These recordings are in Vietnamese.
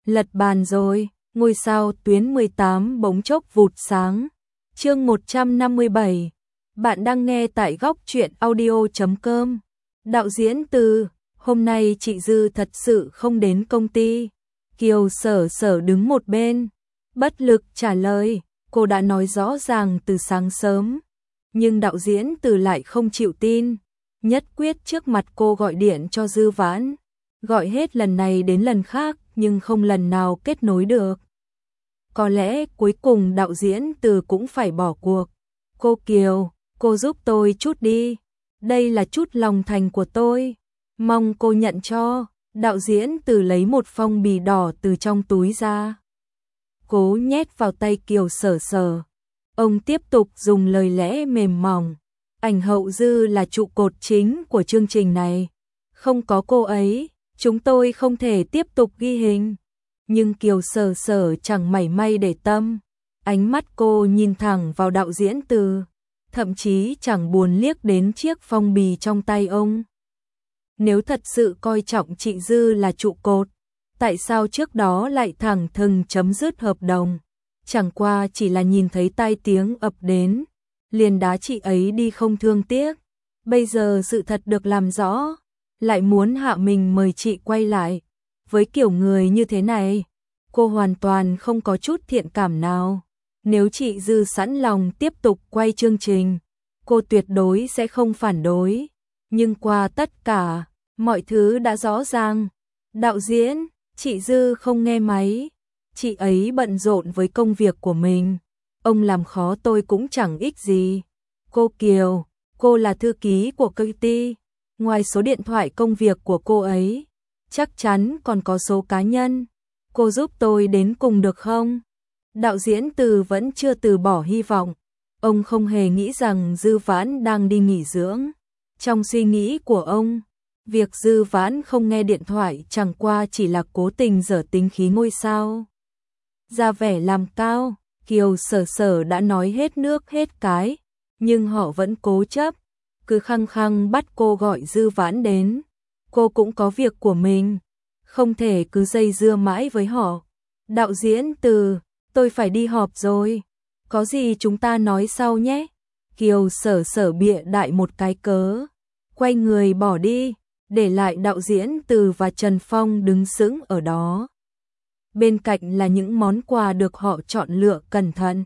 Lật bàn rồi, ngôi sao tuyến 18 bỗng chốc vụt sáng. Chương 157. Bạn đang nghe tại góc truyện audio.com. Đạo diễn Từ, hôm nay chị Dư thật sự không đến công ty. Kiều Sở Sở đứng một bên, bất lực trả lời, cô đã nói rõ ràng từ sáng sớm. Nhưng đạo diễn Từ lại không chịu tin, nhất quyết trước mặt cô gọi điện cho Dư Vãn. Gọi hết lần này đến lần khác nhưng không lần nào kết nối được. Có lẽ cuối cùng đạo diễn Từ cũng phải bỏ cuộc. Cô Kiều, cô giúp tôi chút đi. Đây là chút lòng thành của tôi. Mong cô nhận cho. Đạo diễn Từ lấy một phong bì đỏ từ trong túi ra. Cố nhét vào tay Kiều Sở Sở. Ông tiếp tục dùng lời lẽ mềm mỏng. Ảnh hậu Dư là trụ cột chính của chương trình này. Không có cô ấy, chúng tôi không thể tiếp tục ghi hình. Nhưng Kiều Sở Sở chẳng mảy may để tâm. Ánh mắt cô nhìn thẳng vào đạo diễn Từ, thậm chí chẳng buồn liếc đến chiếc phong bì trong tay ông. Nếu thật sự coi trọng chị Dư là trụ cột, tại sao trước đó lại thẳng thừng chấm dứt hợp đồng? Chẳng qua chỉ là nhìn thấy tai tiếng ập đến, liền đá chị ấy đi không thương tiếc. Bây giờ sự thật được làm rõ, lại muốn hạ mình mời chị quay lại. Với kiểu người như thế này, cô hoàn toàn không có chút thiện cảm nào. Nếu chị Dư sẵn lòng tiếp tục quay chương trình, cô tuyệt đối sẽ không phản đối. Nhưng qua tất cả, mọi thứ đã rõ ràng. Đạo diễn, chị Dư không nghe máy. Chị ấy bận rộn với công việc của mình. Ông làm khó tôi cũng chẳng ích gì. Cô Kiều, cô là thư ký của công ty. Ngoài số điện thoại công việc của cô ấy, chắc chắn còn có số cá nhân. Cô giúp tôi đến cùng được không? Đạo diễn Từ vẫn chưa từ bỏ hy vọng. Ông không hề nghĩ rằng Dư Vãn đang đi nghỉ dưỡng. Trong suy nghĩ của ông, việc Dư Vãn không nghe điện thoại chẳng qua chỉ là cố tình giở tính khí ngôi sao. Ra vẻ làm cao, Kiều Sở Sở đã nói hết nước hết cái, nhưng họ vẫn cố chấp, cứ khăng khăng bắt cô gọi Dư Vãn đến. Cô cũng có việc của mình, không thể cứ dây dưa mãi với họ. Đạo diễn Từ, tôi phải đi họp rồi, có gì chúng ta nói sau nhé. Kiều Sở Sở bịa đại một cái cớ, quay người bỏ đi, để lại đạo diễn Từ và Trần Phong đứng sững ở đó. Bên cạnh là những món quà được họ chọn lựa cẩn thận.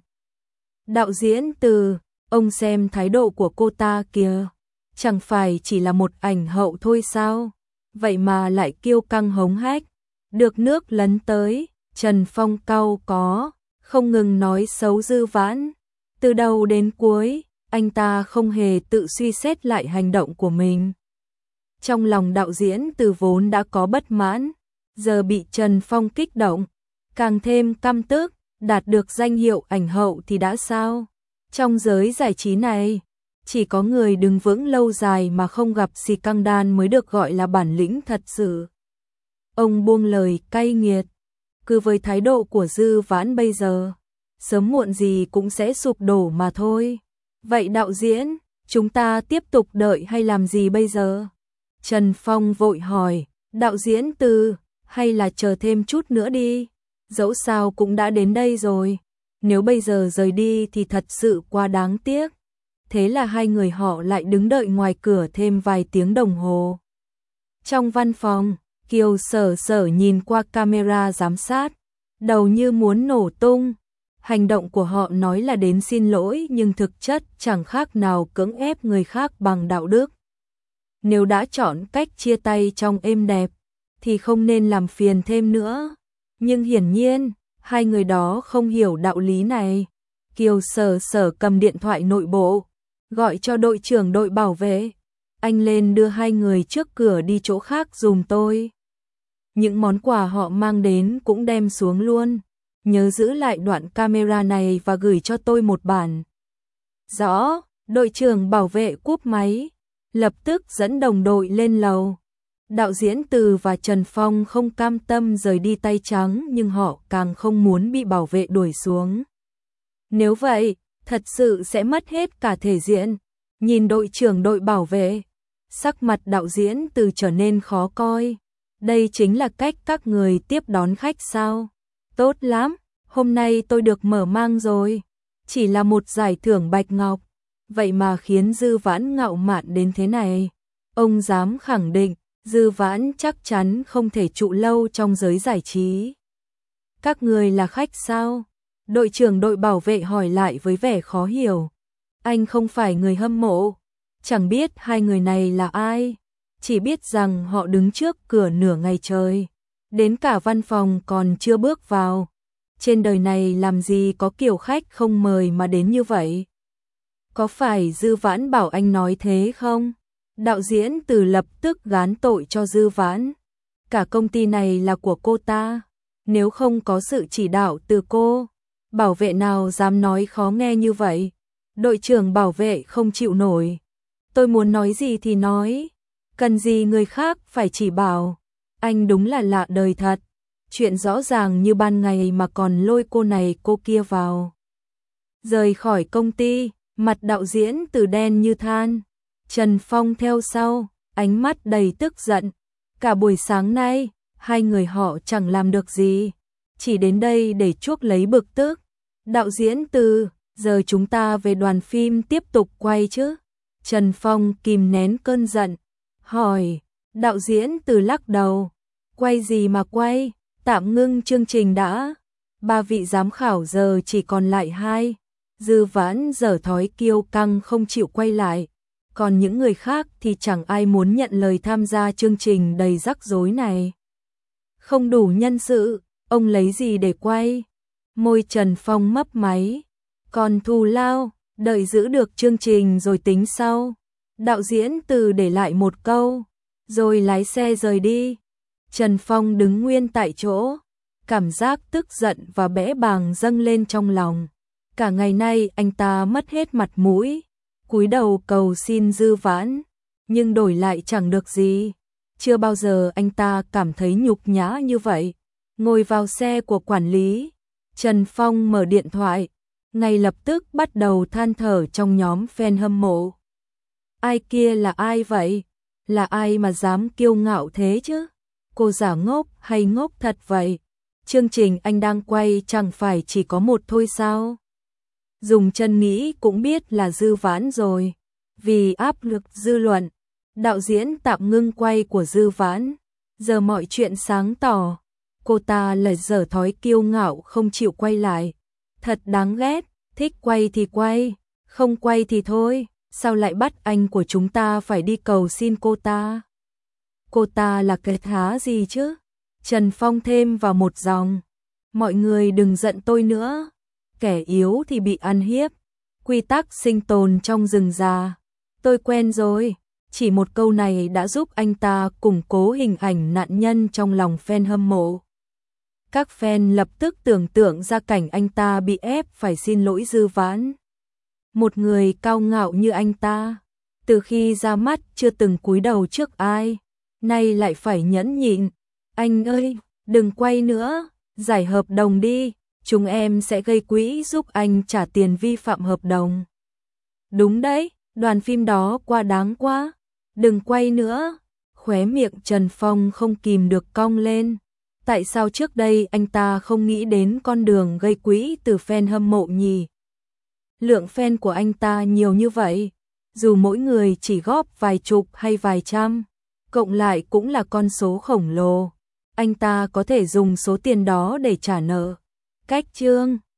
Đạo diễn Từ, ông xem thái độ của cô ta kìa, chẳng phải chỉ là một ảnh hậu thôi sao? Vậy mà lại kiêu căng hống hách. Được nước lấn tới, Trần Phong cau có, không ngừng nói xấu Dư Vãn. Từ đầu đến cuối, anh ta không hề tự suy xét lại hành động của mình. Trong lòng đạo diễn Từ vốn đã có bất mãn, giờ bị Trần Phong kích động, càng thêm căm tức. Đạt được danh hiệu ảnh hậu thì đã sao? Trong giới giải trí này, chỉ có người đứng vững lâu dài mà không gặp scandal mới được gọi là bản lĩnh thật sự. Ông buông lời cay nghiệt, cứ với thái độ của Dư Vãn bây giờ, sớm muộn gì cũng sẽ sụp đổ mà thôi. Vậy đạo diễn, chúng ta tiếp tục đợi hay làm gì bây giờ? Trần Phong vội hỏi, đạo diễn Từ, hay là chờ thêm chút nữa đi, dẫu sao cũng đã đến đây rồi. Nếu bây giờ rời đi thì thật sự quá đáng tiếc. Thế là hai người họ lại đứng đợi ngoài cửa thêm vài tiếng đồng hồ. Trong văn phòng, Kiều Sở Sở nhìn qua camera giám sát, đầu như muốn nổ tung. Hành động của họ nói là đến xin lỗi nhưng thực chất chẳng khác nào cưỡng ép người khác bằng đạo đức. Nếu đã chọn cách chia tay trong êm đẹp, thì không nên làm phiền thêm nữa. Nhưng hiển nhiên, hai người đó không hiểu đạo lý này. Kiều Sở Sở cầm điện thoại nội bộ, gọi cho đội trưởng đội bảo vệ. Anh lên đưa hai người trước cửa đi chỗ khác giùm tôi. Những món quà họ mang đến cũng đem xuống luôn. Nhớ giữ lại đoạn camera này và gửi cho tôi một bản. Rõ, đội trưởng bảo vệ cúp máy, lập tức dẫn đồng đội lên lầu. Đạo diễn Từ và Trần Phong không cam tâm rời đi tay trắng nhưng họ càng không muốn bị bảo vệ đuổi xuống. Nếu vậy, thật sự sẽ mất hết cả thể diện. Nhìn đội trưởng đội bảo vệ, sắc mặt đạo diễn Từ trở nên khó coi. Đây chính là cách các người tiếp đón khách sao? Tốt lắm, hôm nay tôi được mở mang rồi. Chỉ là một giải thưởng bạch ngọc, vậy mà khiến Dư Vãn ngạo mạn đến thế này. Ông dám khẳng định, Dư Vãn chắc chắn không thể trụ lâu trong giới giải trí. Các người là khách sao? Đội trưởng đội bảo vệ hỏi lại với vẻ khó hiểu. Anh không phải người hâm mộ, chẳng biết hai người này là ai, chỉ biết rằng họ đứng trước cửa nửa ngày trời, đến cả văn phòng còn chưa bước vào. Trên đời này làm gì có kiểu khách không mời mà đến như vậy? Có phải Dư Vãn bảo anh nói thế không? Đạo diễn Từ lập tức gán tội cho Dư Vãn. Cả công ty này là của cô ta, nếu không có sự chỉ đạo từ cô, bảo vệ nào dám nói khó nghe như vậy? Đội trưởng bảo vệ không chịu nổi. Tôi muốn nói gì thì nói, cần gì người khác phải chỉ bảo. Anh đúng là lạ đời thật. Chuyện rõ ràng như ban ngày mà còn lôi cô này cô kia vào. Rời khỏi công ty, mặt đạo diễn Từ đen như than. Trần Phong theo sau, ánh mắt đầy tức giận. Cả buổi sáng nay, hai người họ chẳng làm được gì, chỉ đến đây để chuốc lấy bực tức. Đạo diễn Từ, giờ chúng ta về đoàn phim tiếp tục quay chứ? Trần Phong kìm nén cơn giận, hỏi. Đạo diễn Từ lắc đầu. Quay gì mà quay, tạm ngưng chương trình đã. 3 vị giám khảo giờ chỉ còn lại 2. Dư Vãn dở thói kiêu căng không chịu quay lại. Còn những người khác thì chẳng ai muốn nhận lời tham gia chương trình đầy rắc rối này. Không đủ nhân sự, ông lấy gì để quay? Môi Trần Phong mấp máy. Còn thù lao, đợi giữ được chương trình rồi tính sau. Đạo diễn Từ để lại một câu, rồi lái xe rời đi. Trần Phong đứng nguyên tại chỗ, cảm giác tức giận và bẽ bàng dâng lên trong lòng. Cả ngày nay anh ta mất hết mặt mũi, cúi đầu cầu xin Dư Vãn, nhưng đổi lại chẳng được gì. Chưa bao giờ anh ta cảm thấy nhục nhã như vậy. Ngồi vào xe của quản lý, Trần Phong mở điện thoại, ngay lập tức bắt đầu than thở trong nhóm fan hâm mộ. Ai kia là ai vậy? Là ai mà dám kiêu ngạo thế chứ? Cô giả ngốc hay ngốc thật vậy? Chương trình anh đang quay chẳng phải chỉ có một thôi sao? Dùng chân nghĩ cũng biết là Dư Vãn rồi. Vì áp lực dư luận, đạo diễn tạm ngưng quay của Dư Vãn. Giờ mọi chuyện sáng tỏ, cô ta lại dở thói kiêu ngạo không chịu quay lại. Thật đáng ghét, thích quay thì quay, không quay thì thôi. Sao lại bắt anh của chúng ta phải đi cầu xin cô ta? Cô ta là cái thá gì chứ? Trần Phong thêm vào một dòng. Mọi người đừng giận tôi nữa. Kẻ yếu thì bị ăn hiếp. Quy tắc sinh tồn trong rừng già. Tôi quen rồi. Chỉ một câu này đã giúp anh ta củng cố hình ảnh nạn nhân trong lòng fan hâm mộ. Các fan lập tức tưởng tượng ra cảnh anh ta bị ép phải xin lỗi Dư Vãn. Một người cao ngạo như anh ta, từ khi ra mắt chưa từng cúi đầu trước ai, nay lại phải nhẫn nhịn. Anh ơi, đừng quay nữa, giải hợp đồng đi, chúng em sẽ gây quỹ giúp anh trả tiền vi phạm hợp đồng. Đúng đấy, đoàn phim đó quá đáng quá, đừng quay nữa. Khóe miệng Trần Phong không kìm được cong lên. Tại sao trước đây anh ta không nghĩ đến con đường gây quỹ từ fan hâm mộ nhỉ? Lượng fan của anh ta nhiều như vậy, dù mỗi người chỉ góp vài chục hay vài trăm, cộng lại cũng là con số khổng lồ. Anh ta có thể dùng số tiền đó để trả nợ. Cách chương